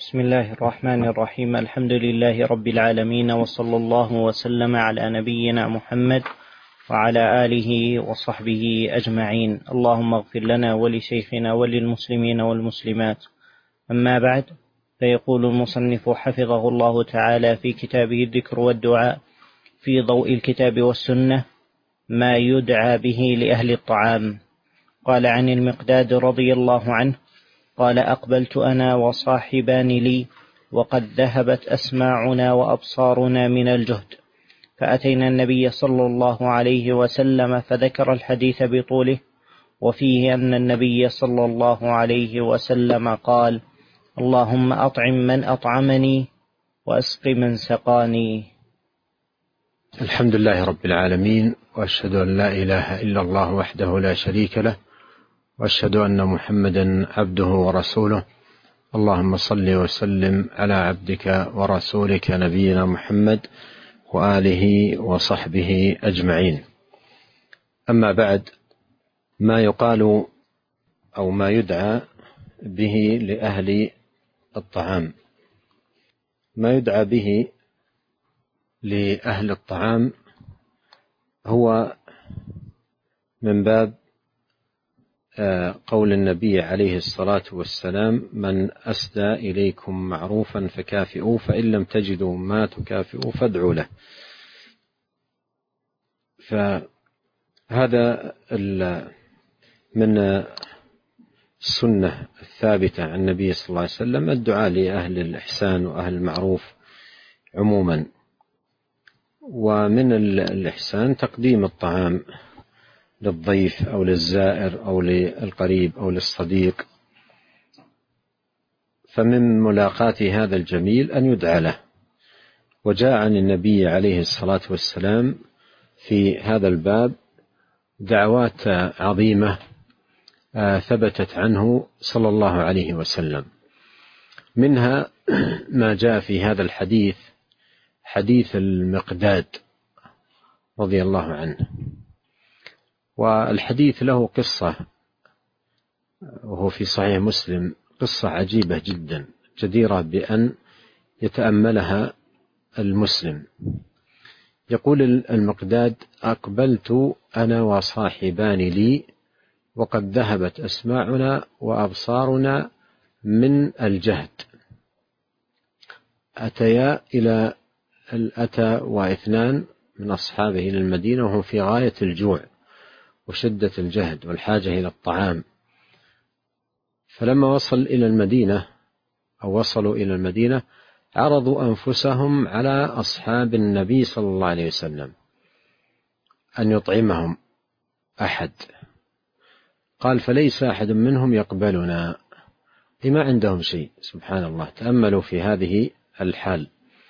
بسم الله الرحمن الرحيم. الحمد لله رب العالمين، وصلى الله وسلم على نبينا محمد وعلى آله وصحبه أجمعين. اللهم اغفر لنا ولشيخنا وللمسلمين والمسلمات. أما بعد، فيقول المصنف حفظه الله تعالى في كتابه الذكر والدعاء في ضوء الكتاب والسنة ما يدعى به لأهل الطعام. قال عن المقداد رضي الله عنه قال: أقبلت أنا وصاحبان لي وقد ذهبت أسماعنا وأبصارنا من الجهد، فأتينا النبي صلى الله عليه وسلم فذكر الحديث بطوله، وفيه أن النبي صلى الله عليه وسلم قال: اللهم أطعم من أطعمني وأسق من سقاني. الحمد لله رب العالمين، وأشهد أن لا إله إلا الله وحده لا شريك له، وأشهد أن محمدا عبده ورسوله. اللهم صل وسلم على عبدك ورسولك نبينا محمد وآله وصحبه أجمعين. أما بعد، ما يقال أو ما يدعى به لأهل الطعام. ما يدعى به لأهل الطعام هو من باب قول النبي عليه الصلاة والسلام: من أسدى إليكم معروفا فكافئوه، فإن لم تجدوا ما تكافئوا فادعوا له. فهذا من السنة الثابتة عن النبي صلى الله عليه وسلم الدعاء لأهل الإحسان وأهل المعروف عموما. ومن الإحسان تقديم الطعام للضيف أو للزائر أو للقريب أو للصديق، فمن ملاقاة هذا الجميل أن يدعى له. وجاء عن النبي عليه الصلاة والسلام في هذا الباب دعوات عظيمة ثبتت عنه صلى الله عليه وسلم. منها ما جاء في هذا الحديث، حديث المقداد رضي الله عنه. والحديث له قصة، وهو في صحيح مسلم، قصة عجيبة جدا جديرة بأن يتأملها المسلم. يقول المقداد: أقبلت أنا وصاحبان لي وقد ذهبت أسماعنا وأبصارنا من الجهد. أتى واثنان من أصحابه إلى المدينة وهم في غاية الجوع وشدة الجهد والحاجة إلى الطعام. فلما وصلوا إلى المدينة عرضوا أنفسهم على أصحاب النبي صلى الله عليه وسلم أن يطعمهم أحد. قال: فليس أحد منهم يقبلنا، لما عندهم شيء. سبحان الله، تأملوا في هذه الحال.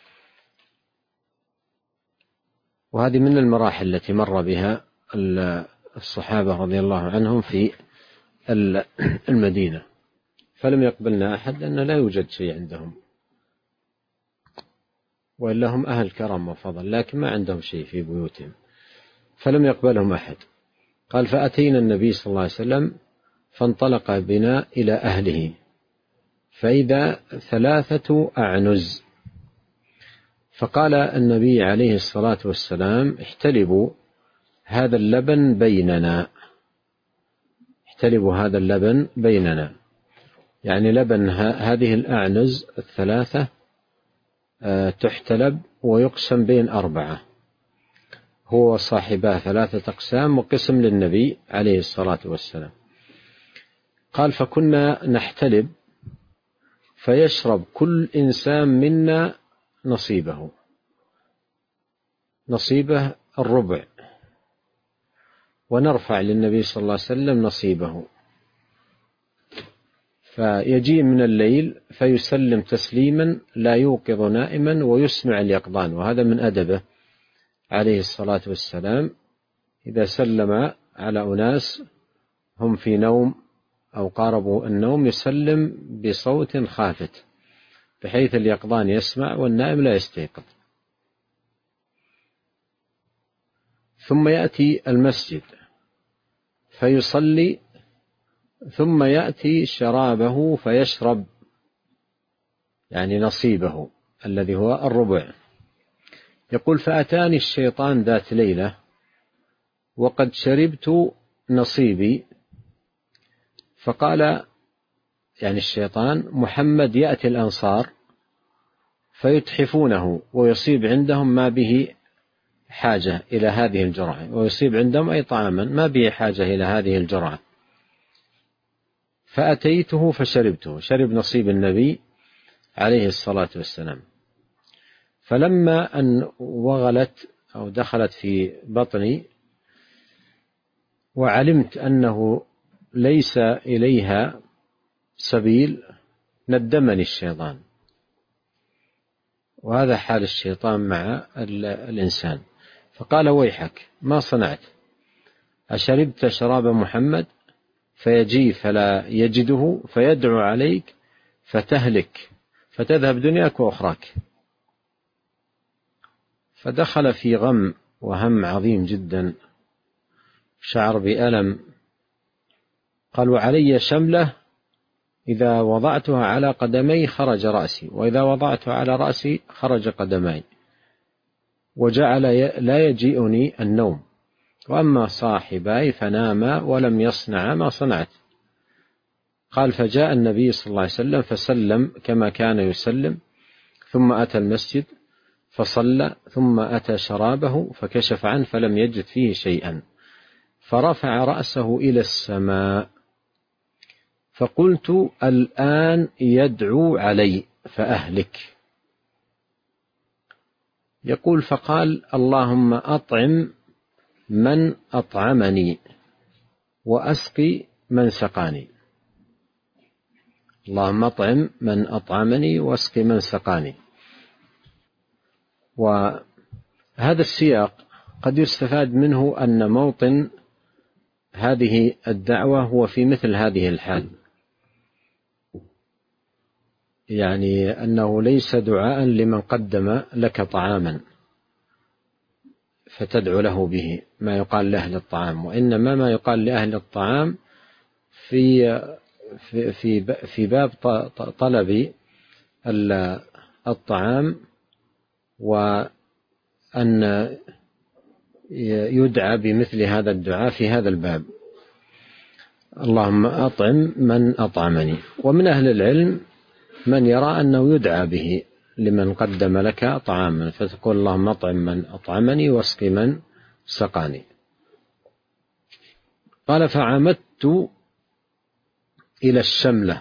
وهذه من المراحل التي مر بها الصحابة رضي الله عنهم في المدينة. فلم يقبلنا أحد لأن لا يوجد شيء عندهم، وإلا هم أهل كرم وفضل، لكن ما عندهم شيء في بيوتهم، فلم يقبلهم أحد. قال: فأتينا النبي صلى الله عليه وسلم فانطلق بنا إلى أهله، فإذا 3 أعنز. فقال النبي عليه الصلاة والسلام: احتلبوا هذا اللبن بيننا. احتلبوا هذا اللبن بيننا، يعني لبن هذه الأعنز 3 تحتلب ويقسم بين 4. هو وصاحباه 3 أقسام وقسم للنبي عليه الصلاة والسلام. قال: فكنا نحتلب فيشرب كل إنسان منا نصيبه الربع، ونرفع للنبي صلى الله عليه وسلم نصيبه. فيجيء من الليل فيسلم تسليما لا يوقظ نائما ويسمع اليقظان. وهذا من أدبه عليه الصلاة والسلام، إذا سلم على أناس هم في نوم أو قاربوا النوم يسلم بصوت خافت، بحيث اليقظان يسمع والنائم لا يستيقظ. ثم يأتي المسجد فيصلي، ثم يأتي شرابه فيشرب، يعني نصيبه الذي هو الربع. يقول فأتاني الشيطان ذات ليلة وقد شربت نصيبي، فقال يعني الشيطان: محمد يأتي الأنصار فيتحفونه ويصيب عندهم ما به حاجة إلى هذه الجرعة، ويصيب عندهم أي طعاما ما به حاجة إلى هذه الجرعة. فأتيته فشربته، شرب نصيب النبي عليه الصلاة والسلام. فلما أن وغلت أو دخلت في بطني وعلمت أنه ليس إليها سبيل، ندمني الشيطان. وهذا حال الشيطان مع الإنسان. فقال: ويحك، ما صنعت؟ أشربت شراب محمد فيجي فلا يجده فيدعو عليك فتهلك فتذهب دنياك وأخراك. فدخل في غم وهم عظيم جدا، شعر بألم. قال: وعلي شملة إذا وضعتها على قدمي خرج رأسي، وإذا وضعتها على رأسي خرج قدمي، وجعل لا يجيئني النوم، وأما صاحباي فناما ولم يصنعا ما صنعت. قال: فجاء النبي صلى الله عليه وسلم فسلم كما كان يسلم، ثم أتى المسجد فصلى، ثم أتى شرابه فكشف عنه فلم يجد فيه شيئا، فرفع رأسه إلى السماء، فقلت: الآن يدعو علي فأهلك. يقول: فقال: اللهم أطعم من أطعمني وأسقي من سقاني. اللهم أطعم من أطعمني وأسقي من سقاني. وهذا السياق قد يستفاد منه أن موطن هذه الدعوة هو في مثل هذه الحال، يعني أنه ليس دعاء لمن قدم لك طعاما فتدعو له به ما يقال لأهل الطعام، وإنما ما يقال لأهل الطعام في باب طلب الطعام، وأن يدعى بمثل هذا الدعاء في هذا الباب: اللهم أطعم من أطعمني. ومن أهل العلم من يرى أنه يدعى به لمن قدم لك طعاما، فتقول: اللهم أطعم من أطعمني واسق من سقاني. قال: فعمدت إلى الشملة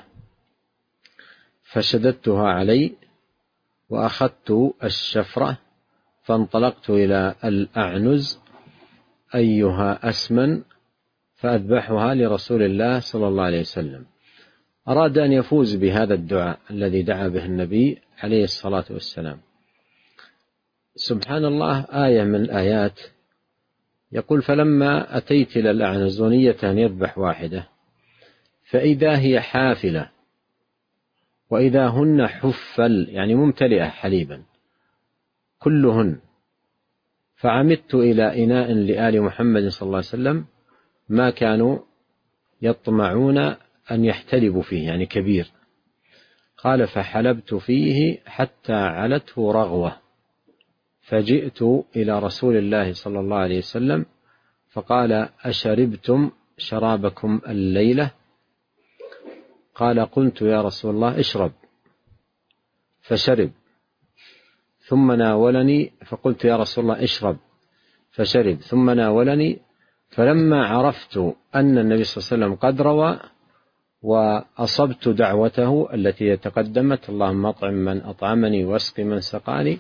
فشددتها علي وأخذت الشفرة فانطلقت إلى الأعنز أيها أسمن فأذبحها لرسول الله صلى الله عليه وسلم. أراد أن يفوز بهذا الدعاء الذي دعا به النبي عليه الصلاة والسلام. سبحان الله، آية من الآيات يقول: فلما أتيت إلى الأعنز ونية أن يذبح واحدة فإذا هي حافلة وإذا هن حفل، يعني ممتلئة حليبا كلهن، فعمدت إلى إناء لآل محمد صلى الله عليه وسلم ما كانوا يطمعون أن يحتلبوا فيه، يعني كبير. قال: فحلبت فيه حتى علته رغوة، فجئت إلى رسول الله صلى الله عليه وسلم فقال: أشربتم شرابكم الليلة؟ قال: قلت يا رسول الله اشرب، فشرب، ثم ناولني، فقلت يا رسول الله اشرب، فشرب، ثم ناولني. فلما عرفت أن النبي صلى الله عليه وسلم قد روى وأصبت دعوته التي تقدمت: اللهم أطعم من أطعمني واسق من سقاني،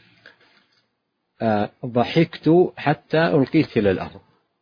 ضحكت حتى ألقيت إلى الأرض.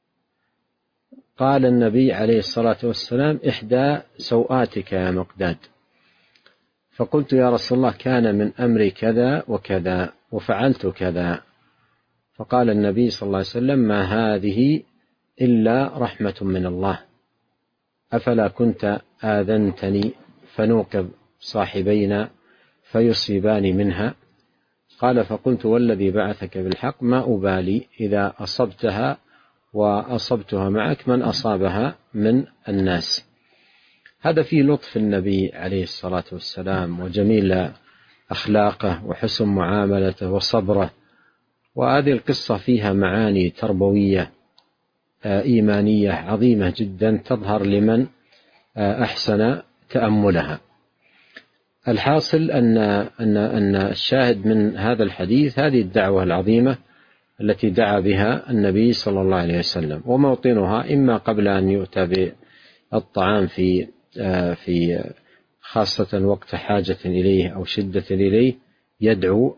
قال النبي عليه الصلاة والسلام: إحدى سوآتك يا مقداد. فقلت: يا رسول الله كان من أمري كذا وكذا وفعلت كذا. فقال النبي صلى الله عليه وسلم: ما هذه إلا رحمة من الله، أفلا كنت آذنتني فنوقظ صاحبينا فيصيبان منها؟ قال: فقلت والذي بعثك بالحق ما أبالي إذا أصبتها وأصبتها معك من أصابها من الناس. هذا فيه لطف النبي عليه الصلاة والسلام وجميل أخلاقه وحسن معاملته وصبره. وهذه القصة فيها معاني تربوية إيمانية عظيمة جدا تظهر لمن أحسن تأملها. الحاصل أن الشاهد من هذا الحديث هذه الدعوة العظيمة التي دعا بها النبي صلى الله عليه وسلم، وموطنها إما قبل أن يؤتى بالطعام في خاصة وقت حاجة إليه أو شدة إليه، يدعو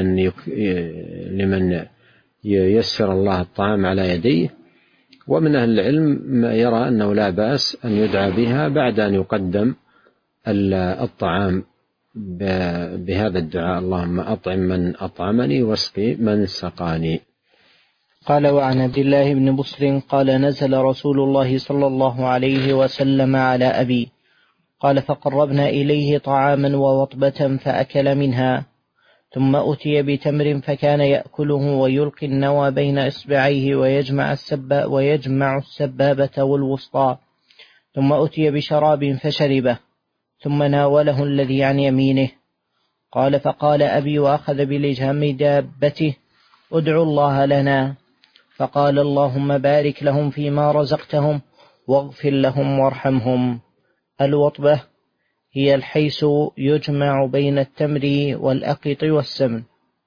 لمن ييسر الله الطعام على يديه. ومن أهل العلم يرى أنه لا بأس أن يدعى بها بعد أن يقدم الطعام بهذا الدعاء: اللهم أطعم من أطعمني واسقي من سقاني. قال: وعن عبد الله بن بصر قال: نزل رسول الله صلى الله عليه وسلم على أبي، قال: فقربنا إليه طعاما ووطبة فأكل منها، ثم أتي بتمر فكان يأكله ويلقي النوى بين إصبعيه ويجمع السبابة والوسطى، ثم أتي بشراب فشربه، ثم ناوله الذي عن يمينه. قال: فقال أبي وأخذ بلجام دابته: ادعوا الله لنا. فقال: اللهم بارك لهم فيما رزقتهم واغفر لهم وارحمهم. الوطبة هي الحيس يجمع بين التمر والأقط والسمن.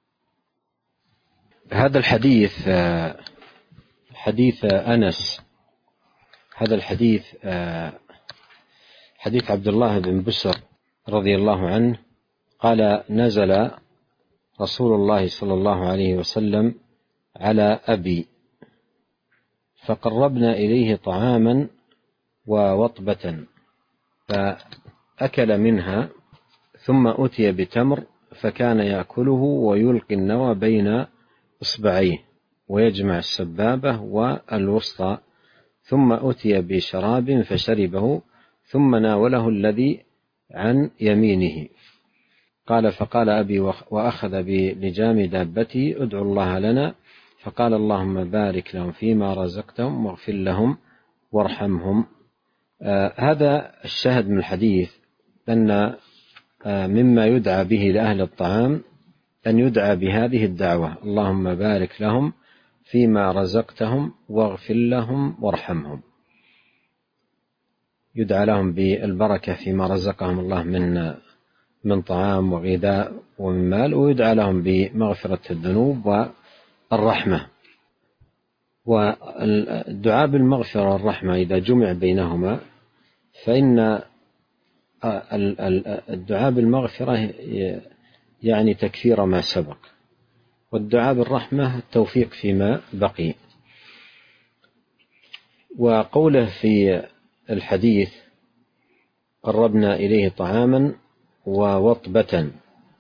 هذا الحديث حديث أنس، هذا الحديث حديث عبد الله بن بسر رضي الله عنه قال: نزل رسول الله صلى الله عليه وسلم على أبي فقربنا إليه طعاما ووطبة فأكل منها، ثم أتي بتمر فكان يأكله ويلقي النوى بين إصبعيه ويجمع السبابة والوسطى، ثم أتي بشراب فشربه، ثم ناوله الذي عن يمينه. قال: فقال أبي وأخذ بلجام دابتي: ادعوا الله لنا. فقال: اللهم بارك لهم فيما رزقتهم واغفر لهم وارحمهم. هذا الشاهد من الحديث أن مما يدعى به لأهل الطعام أن يدعى بهذه الدعوة: اللهم بارك لهم فيما رزقتهم واغفر لهم وارحمهم. يدعى لهم بالبركة فيما رزقهم الله من طعام وغذاء ومن مال، ويدعى لهم بمغفرة الذنوب والرحمة. والدعاء بالمغفرة والرحمة إذا جمع بينهما فإن الدعاء بالمغفرة يعني تكفير ما سبق، والدعاء بالرحمة التوفيق فيما بقي. وقوله في الحديث: قربنا إليه طعاما ووطبة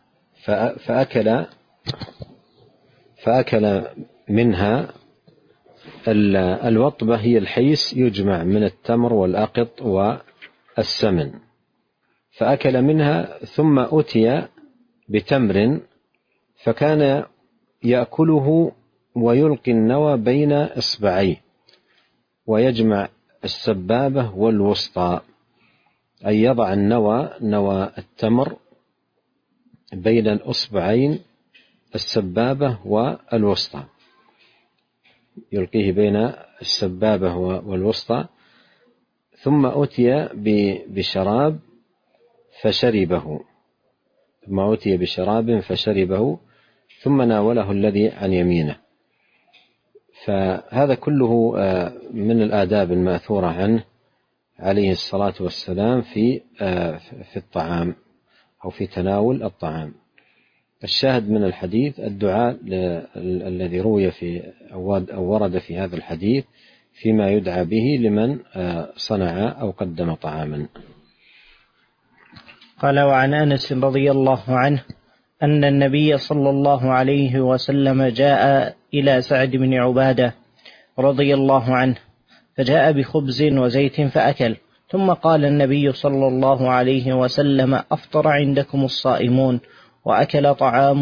فأكل منها. الوطبة هي الحيس يجمع من التمر والأقط والسمن، فأكل منها، ثم أتي بتمر فكان يأكله ويلقي النوى بين إصبعيه ويجمع السبابة والوسطى، أي يضع نوى التمر بين الأصبعين السبابة والوسطى، يلقيه بين السبابة والوسطى، ثم أتي بشراب فشربه، ثم ناوله الذي عن يمينه. فهذا كله من الآداب المأثورة عنه عليه الصلاة والسلام في الطعام أو في تناول الطعام. الشاهد من الحديث الدعاء الذي روي أو ورد في هذا الحديث فيما يدعى به لمن صنع أو قدم طعاما. قال: وعن أنس رضي الله عنه أن النبي صلى الله عليه وسلم جاء إلى سعد بن عبادة رضي الله عنه فجاء بخبز وزيت فأكل، ثم قال النبي صلى الله عليه وسلم: أفطر عندكم الصائمون وأكل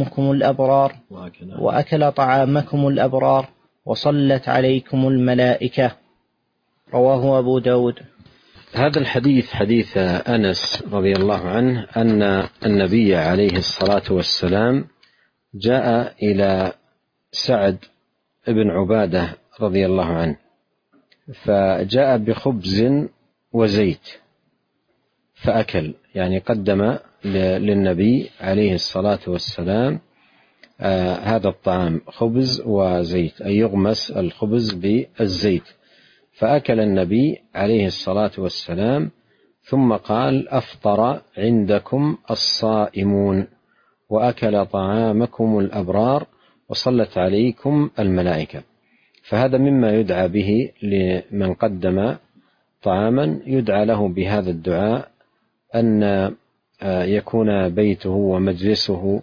طعامكم الأبرار وصلت عليكم الملائكة. رواه أبو داود. هذا الحديث حديث أنس رضي الله عنه أن النبي عليه الصلاة والسلام جاء إلى سعد بن عبادة رضي الله عنه، فجاء بخبز وزيت فأكل، يعني قدم للنبي عليه الصلاة والسلام هذا الطعام خبز وزيت، أي يغمس الخبز بالزيت، فأكل النبي عليه الصلاة والسلام ثم قال: أفطر عندكم الصائمون وأكل طعامكم الأبرار وصلت عليكم الملائكة. فهذا مما يدعى به لمن قدم طعاما، يدعى له بهذا الدعاء أن يكون بيته ومجلسه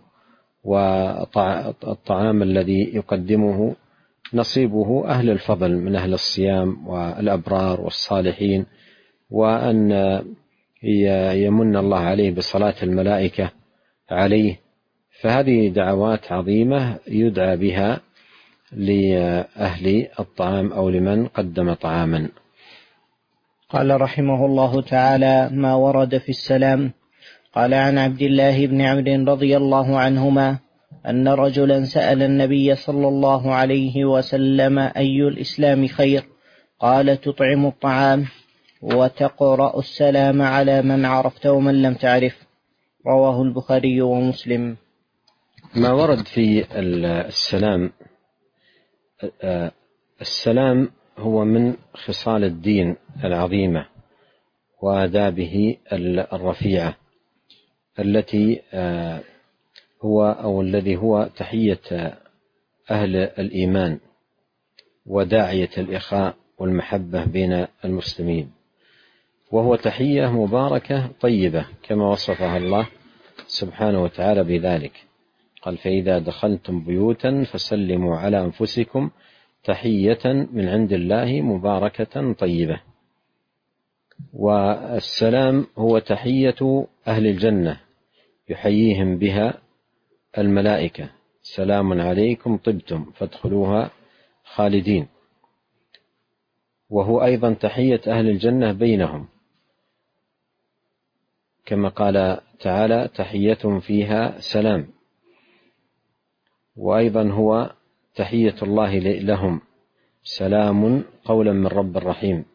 والطعام الذي يقدمه نصيبه أهل الفضل من أهل الصيام والأبرار والصالحين، وأن يمن الله عليه بصلاة الملائكة عليه. فهذه دعوات عظيمة يدعى بها لأهل الطعام أو لمن قدم طعاما. قال رحمه الله تعالى: ما ورد في السلام. قال: عن عبد الله بن عمرو رضي الله عنهما أن رجلا سأل النبي صلى الله عليه وسلم: أي الإسلام خير؟ قال: تطعم الطعام وتقرأ السلام على من عرفت ومن لم تعرف. رواه البخاري ومسلم. ما ورد في السلام، السلام هو من خصال الدين العظيمة وآدابه الرفيعة التي الذي هو تحية أهل الإيمان وداعية الإخاء والمحبة بين المسلمين، وهو تحية مباركة طيبة كما وصفها الله سبحانه وتعالى بذلك. قال: فإذا دخلتم بيوتا فسلموا على أنفسكم تحية من عند الله مباركة طيبة. والسلام هو تحية أهل الجنة يحييهم بها الملائكة: سلام عليكم طبتم فادخلوها خالدين. وهو أيضا تحية أهل الجنة بينهم، كما قال تعالى: تحيتهم فيها سلام. وأيضا هو تحية الله لهم: سلام قولا من رب رحيم.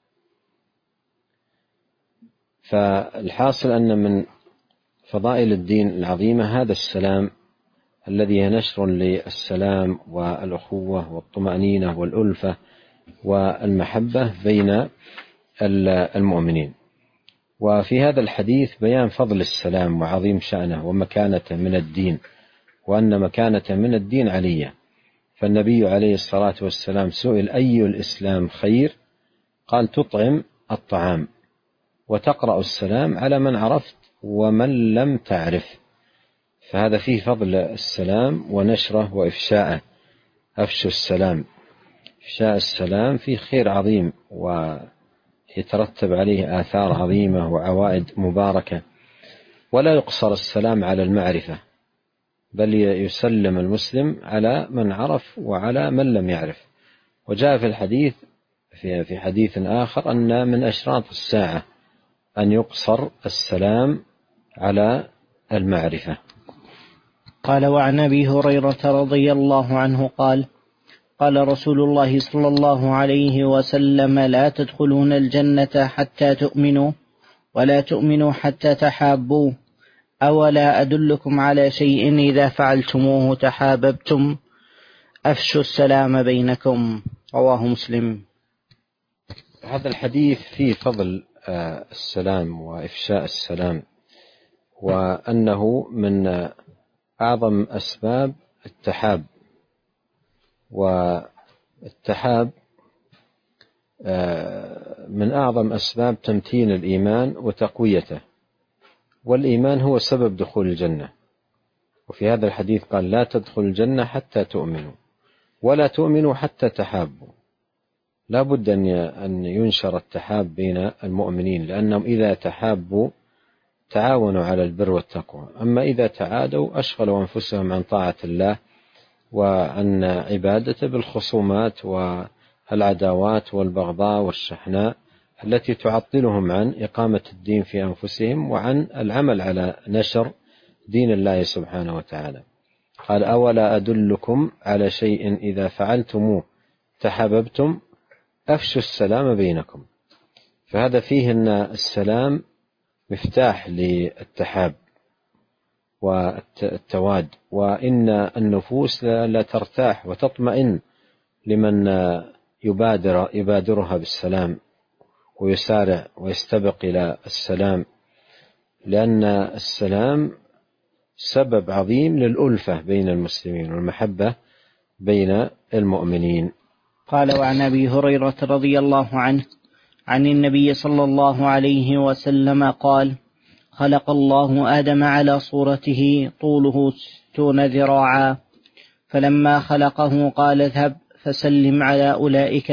فالحاصل أن من فضائل الدين العظيمة هذا السلام الذي هي نشر للسلام والأخوة والطمأنينة والألفة والمحبة بين المؤمنين. وفي هذا الحديث بيان فضل السلام وعظيم شأنه ومكانته من الدين، وأن مكانته من الدين علية. فالنبي عليه الصلاة والسلام سئل: أي الإسلام خير؟ قال: تطعم الطعام وتقرأ السلام على من عرفت ومن لم تعرف. فهذا فيه فضل السلام ونشره وإفشاءه. أفشوا السلام، إفشاء السلام فيه خير عظيم ويترتب عليه آثار عظيمة وعوائد مباركة. ولا يقصر السلام على المعرفة، بل يسلم المسلم على من عرف وعلى من لم يعرف. وجاء في الحديث في حديث آخر أن من أشراط الساعة أن يقصر السلام على المعرفة. قال: وعن أبي هريرة رضي الله عنه قال: قال رسول الله صلى الله عليه وسلم: لا تدخلون الجنة حتى تؤمنوا، ولا تؤمنوا حتى تحابوا. أولا أدلكم على شيء إذا فعلتموه تحاببتم؟ أفشوا السلام بينكم. رواه مسلم. هذا الحديث فيه فضل السلام وإفشاء السلام، وأنه من أعظم أسباب التحاب. والتحاب من أعظم أسباب تمتين الإيمان وتقويته، والإيمان هو سبب دخول الجنة. وفي هذا الحديث قال: لا تدخل الجنة حتى تؤمنوا، ولا تؤمنوا حتى تحابوا. لا بد أن ينشر التحاب بين المؤمنين، لأنهم إذا تحابوا تعاونوا على البر والتقوى. أما إذا تعادوا أشغلوا أنفسهم عن طاعة الله وعن عبادته بالخصومات والعداوات والبغضاء والشحناء التي تعطلهم عن إقامة الدين في أنفسهم وعن العمل على نشر دين الله سبحانه وتعالى. قال: أولا أدلكم على شيء إذا فعلتموه تحاببتم أفشوا السلام بينكم. فهذا فيه أن السلام مفتاح للتحاب والتواد، وإن النفوس لا ترتاح وتطمئن لمن يبادرها بالسلام ويسارع ويستبق إلى السلام، لأن السلام سبب عظيم للألفة بين المسلمين والمحبة بين المؤمنين. قال: وعن أبي هريرة رضي الله عنه عن النبي صلى الله عليه وسلم قال: خلق الله آدم على صورته طوله 60 ذراعا، فلما خلقه قال: اذهب فسلم على أولئك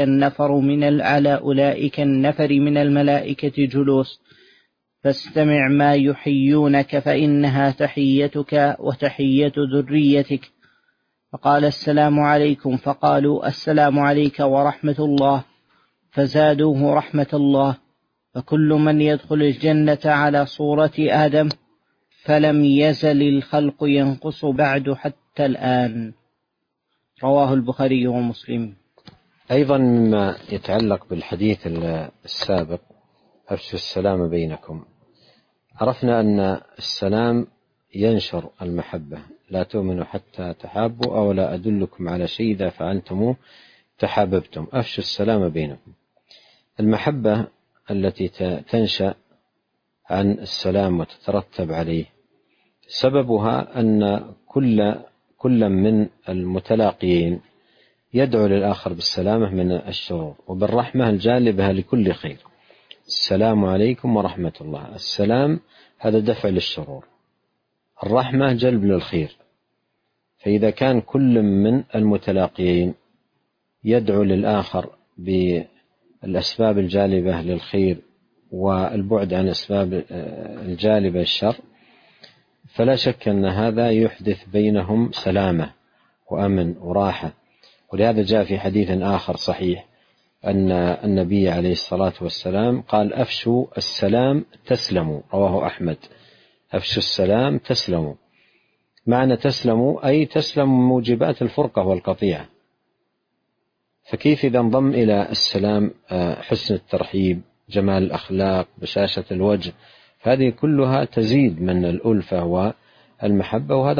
النفر من الملائكة جلوس، فاستمع ما يحيونك فإنها تحيتك وتحية ذريتك. فقال: السلام عليكم، فقالوا: السلام عليك ورحمة الله، فزادوه رحمة الله. فكل من يدخل الجنة على صورة آدم، فلم يزل الخلق ينقص بعد حتى الآن. رواه البخاري ومسلم. أيضا مما يتعلق بالحديث السابق أفشوا السلام بينكم، عرفنا أن السلام ينشر المحبة. لا تؤمنوا حتى تحابوا، أو لا أدلكم على شيء إذا فعلتموه تحاببتم أفشوا السلام بينكم. المحبة التي تنشأ عن السلام وتترتب عليه سببها أن كل من المتلاقيين يدعو للآخر بالسلامة من الشرور وبالرحمة الجالبة لكل خير. السلام عليكم ورحمة الله. السلام هذا دفع للشرور، الرحمة جلب للخير. فإذا كان كل من المتلاقيين يدعو للآخر بالأسباب الجالبة للخير والبعد عن أسباب الجالبة للشر، فلا شك أن هذا يحدث بينهم سلامة وأمن وراحة. ولهذا جاء في حديث آخر صحيح أن النبي عليه الصلاة والسلام قال: أفشوا السلام تسلموا. رواه أحمد. أفشوا السلام تسلموا. معنى تسلموا أي تسلم موجبات الفرقة والقطيعة. فكيف إذا انضم إلى السلام حسن الترحيب، جمال الأخلاق، بشاشة الوجه، هذه كلها تزيد من الألفة والمحبة، وهذا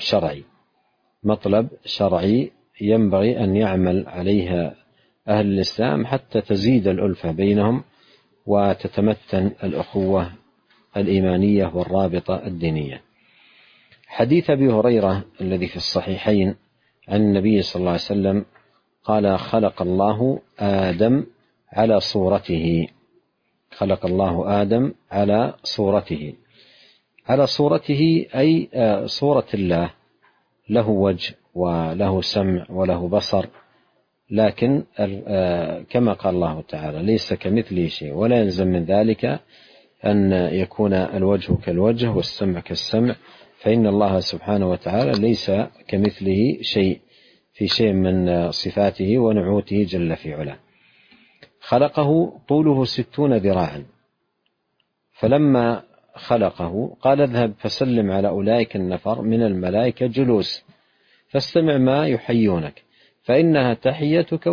مطلب شرعي ينبغي أن يعمل عليها أهل الإسلام حتى تزيد الألفة بينهم وتتمتن الأخوة الإيمانية والرابطة الدينية. حديث أبي هريرة الذي في الصحيحين عن النبي صلى الله عليه وسلم قال: خلق الله آدم على صورته. خلق الله آدم على صورته. على صورته أي صورة الله، له وجه وله سمع وله بصر، لكن كما قال الله تعالى: ليس كمثله شيء. ولا يلزم من ذلك أن يكون الوجه كالوجه والسمع كالسمع، فإن الله سبحانه وتعالى ليس كمثله شيء في شيء من صفاته ونعوته جل في علاه. خلقه طوله 60 ذراعا، فلما خلقه قال: اذهب فسلم على أولئك النفر من الملائكة جلوس، فاستمع ما يحيونك فإنها تحيتك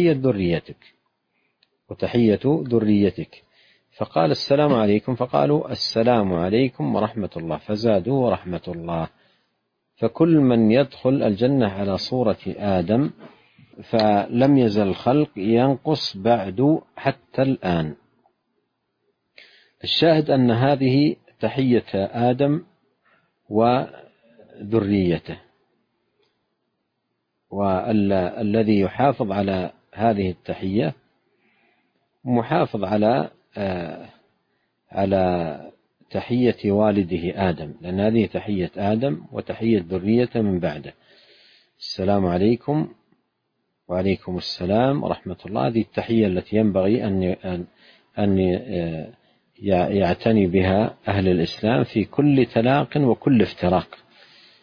وتحية ذريتك. فقال: السلام عليكم، فقالوا: السلام عليكم ورحمة الله، فزادوا ورحمة الله. فكل من يدخل الجنة على صورة آدم، فلم يزل الخلق ينقص بعد حتى الآن. الشاهد أن هذه تحية آدم وذريته، والذي يحافظ على هذه التحية محافظ على تحية والده آدم، لأن هذه تحية آدم وتحية ذريته من بعده. السلام عليكم وعليكم السلام ورحمة الله. هذه التحية التي ينبغي أن يعتني بها أهل الإسلام في كل تلاق وكل افتراق،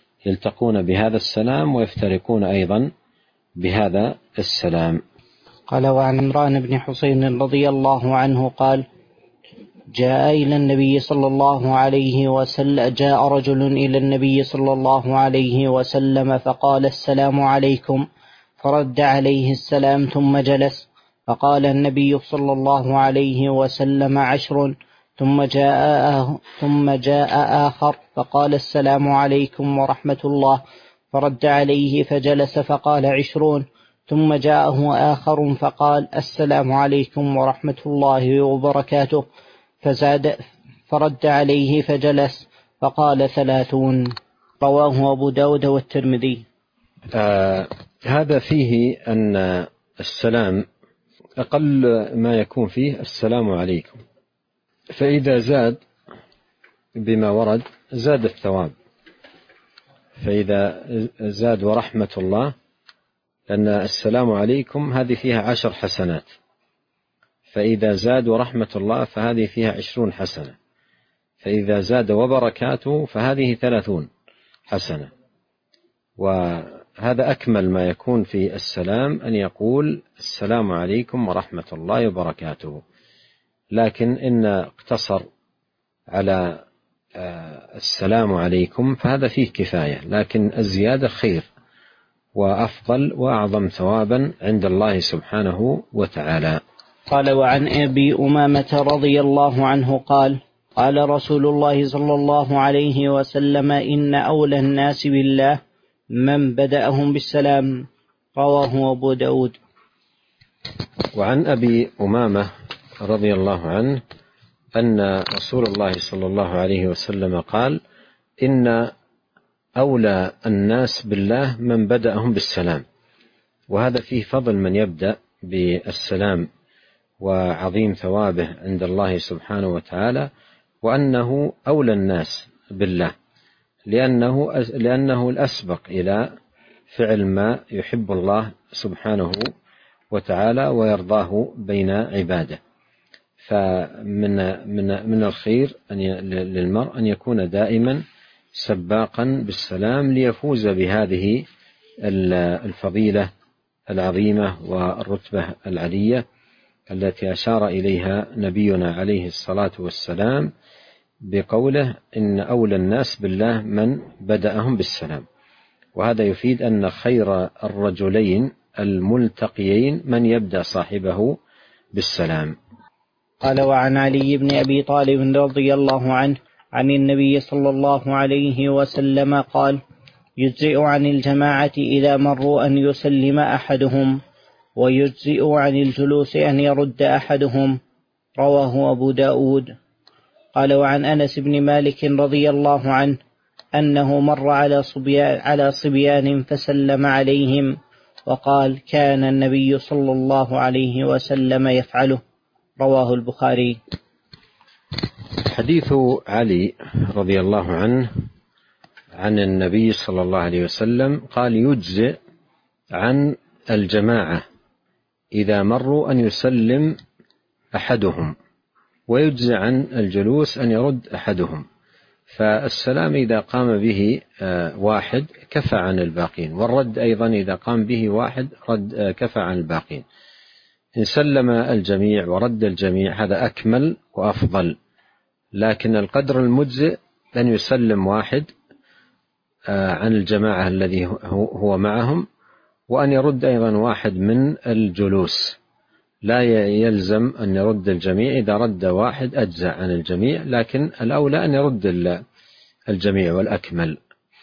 يلتقون بهذا السلام ويفترقون أيضا بهذا السلام. قال وعن عمران بن حسين رضي الله عنه قال جاء رجل إلى النبي صلى الله عليه وسلم فقال السلام عليكم، فرد عليه السلام ثم جلس، فقال النبي صلى الله عليه وسلم 10. ثم جاء آخر فقال السلام عليكم ورحمة الله، فرد عليه فجلس فقال 20. ثم جاءه آخر فقال السلام عليكم ورحمة الله وبركاته، فزاد فرد عليه فجلس فقال 30. رواه أبو داود والترمذي. هذا فيه أن السلام أقل ما يكون فيه السلام عليكم، فإذا زاد بما ورد زاد الثواب، فإذا زاد ورحمة الله، لأن السلام عليكم هذه فيها 10 حسنات، فإذا زاد ورحمة الله فهذه فيها 20 حسنة، فإذا زاد وبركاته فهذه 30 حسنة. وهذا أكمل ما يكون في السلام، أن يقول السلام عليكم ورحمة الله وبركاته. لكن إن اقتصر على السلام عليكم فهذا فيه كفاية، لكن الزيادة خير وأفضل وأعظم ثوابا عند الله سبحانه وتعالى. قال وعن أبي أمامة رضي الله عنه قال قال رسول الله صلى الله عليه وسلم إن أولى الناس بالله من بدأهم بالسلام. رواه أبو داود. وعن أبي أمامة رضي الله عنه أن رسول الله صلى الله عليه وسلم قال إن أولى الناس بالله من بدأهم بالسلام، وهذا فيه فضل من يبدأ بالسلام وعظيم ثوابه عند الله سبحانه وتعالى، وأنه أولى الناس بالله لأنه الأسبق إلى فعل ما يحب الله سبحانه وتعالى ويرضاه بين عباده. فمن الخير للمرء أن يكون دائما سباقا بالسلام ليفوز بهذه الفضيلة العظيمة والرتبة العلية التي أشار إليها نبينا عليه الصلاة والسلام بقوله إن أولى الناس بالله من بدأهم بالسلام. وهذا يفيد أن خير الرجلين الملتقيين من يبدأ صاحبه بالسلام. قال وعن علي بن أبي طالب رضي الله عنه عن النبي صلى الله عليه وسلم قال يجزئ عن الجماعة إذا مروا أن يسلم أحدهم، ويجزئ عن الجلوس أن يرد أحدهم. رواه أبو داود. قال وعن أنس بن مالك رضي الله عنه أنه مر على صبيان فسلم عليهم وقال كان النبي صلى الله عليه وسلم يفعله. رواه البخاري. حديث علي رضي الله عنه عن النبي صلى الله عليه وسلم قال يجزئ عن الجماعة إذا مروا أن يسلم أحدهم، ويجزئ عن الجلوس أن يرد أحدهم. فالسلام إذا قام به واحد كفى عن الباقين، والرد أيضا إذا قام به واحد كفى عن الباقين. إن سلم الجميع ورد الجميع هذا أكمل وأفضل، لكن القدر المجزئ أن يسلم واحد عن الجماعة الذي هو معهم، وأن يرد أيضا واحد من الجلوس. لا يلزم أن يرد الجميع، إذا رد واحد أجزأ عن الجميع، لكن الأولى أن يرد الجميع والأكمل.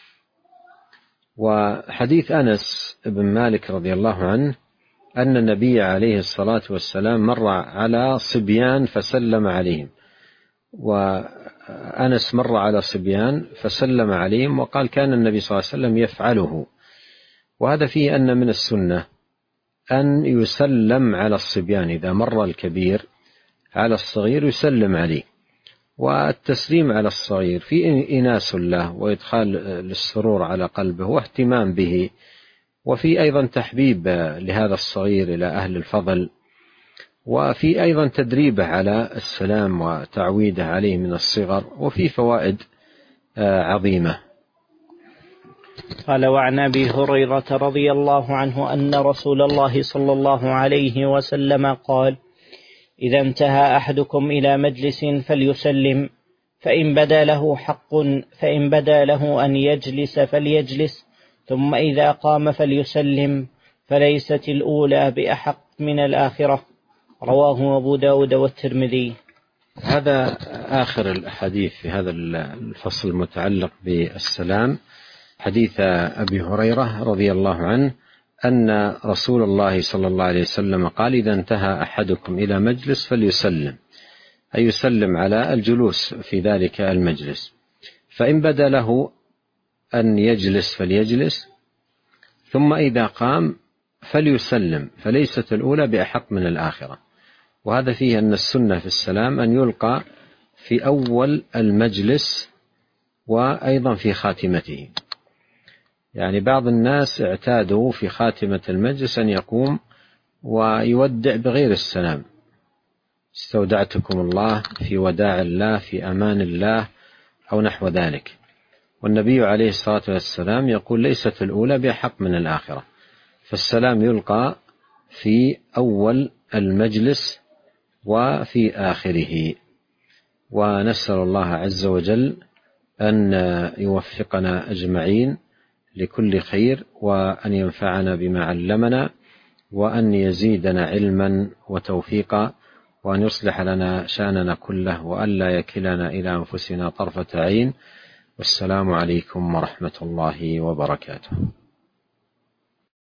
وحديث أنس بن مالك رضي الله عنه أن النبي عليه الصلاة والسلام مر على صبيان فسلم عليهم، وأنس مر على صبيان فسلم عليهم وقال كان النبي صلى الله عليه وسلم يفعله. وهذا فيه أن من السنة أن يسلم على الصبيان، إذا مر الكبير على الصغير يسلم عليه، والتسليم على الصغير فيه إناس له وإدخال السرور على قلبه واهتمام به، وفي أيضا تحبيب لهذا الصغير إلى أهل الفضل، وفي أيضا تدريبه على السلام وتعويده عليه من الصغر، وفي فوائد عظيمة. قال: وعن أبي هريرة رضي الله عنه أن رسول الله صلى الله عليه وسلم قال: إذا انتهى أحدكم إلى مجلس فليسلم، فإن بدا له أن يجلس فليجلس، ثم إذا قام فليسلم، فليست الأولى بأحق من الآخرة. رواه أبو داود والترمذي. هذا آخر الحديث في هذا الفصل المتعلق بالسلام، حديث أبي هريرة رضي الله عنه أن رسول الله صلى الله عليه وسلم قال: إذا انتهى أحدكم إلى مجلس فليسلم، أي يسلم على الجلوس في ذلك المجلس، فإن بدا له أن يجلس فليجلس، ثم إذا قام فليسلم، فليست الأولى بأحق من الآخرة. وهذا فيه أن السنة في السلام أن يلقى في أول المجلس وأيضا في خاتمته. يعني بعض الناس اعتادوا في خاتمة المجلس أن يقوم ويودع بغير السلام: استودعتكم الله، في وداع الله، في أمان الله، أو نحو ذلك. والنبي عليه الصلاة والسلام يقول: ليست الأولى بأحق من الآخرة، فالسلام يلقى في أول المجلس وفي آخره. ونسأل الله عز وجل أن يوفقنا أجمعين لكل خير، وأن ينفعنا بما علمنا، وأن يزيدنا علما وتوفيقا، وأن يصلح لنا شأننا كله، وأن لا يكلنا إلى أنفسنا طرفة عين. والسلام عليكم ورحمة الله وبركاته.